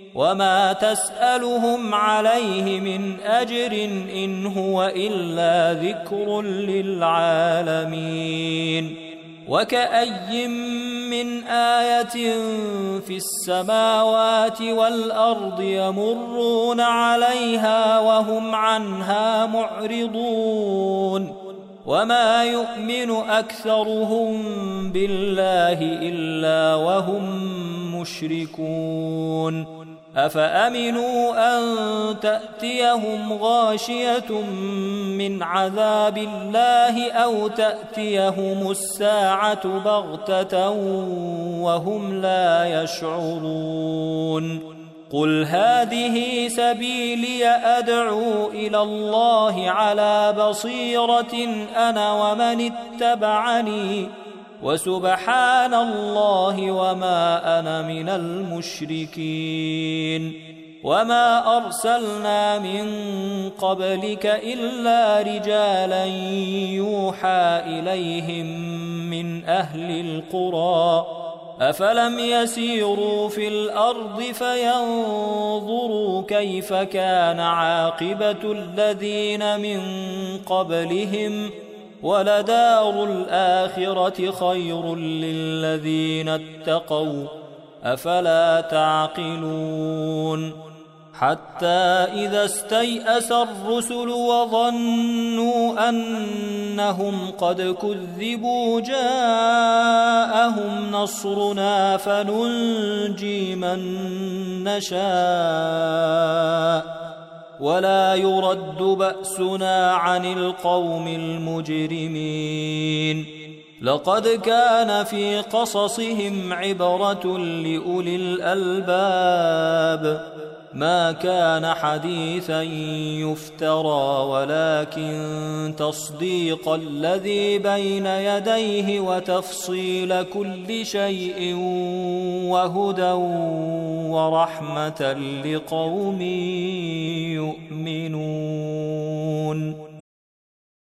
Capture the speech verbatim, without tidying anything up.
وما تسألهم عليه من أجر إن هو إلا ذكر للعالمين وكأي من آية في السماوات والأرض يمرون عليها وهم عنها معرضون وما يؤمن أكثرهم بالله إلا وهم مشركون أفأمنوا أن تأتيهم غاشية من عذاب الله أو تأتيهم الساعة بغتة وهم لا يشعرون قل هذه سبيلي أدعو إلى الله على بصيرة أنا ومن اتبعني وسبحان الله وما أنا من المشركين وما أرسلنا من قبلك إلا رجالا يوحى إليهم من أهل القرى أفلم يسيروا في الأرض فينظروا كيف كان عاقبة الذين من قبلهم ولدار الآخرة خير للذين اتقوا أفلا تعقلون حتى إذا استيأس الرسل وظنوا أنهم قد كذبوا جاءهم نصرنا فننجي من نشاء ولا يرد بأسنا عن القوم المجرمين لقد كان في قصصهم عبرة لأولي الألباب ما كان حديثا يفترى ولكن تصديق الذي بين يديه وتفصيل كل شيء وهدى ورحمة لقوم يؤمنون.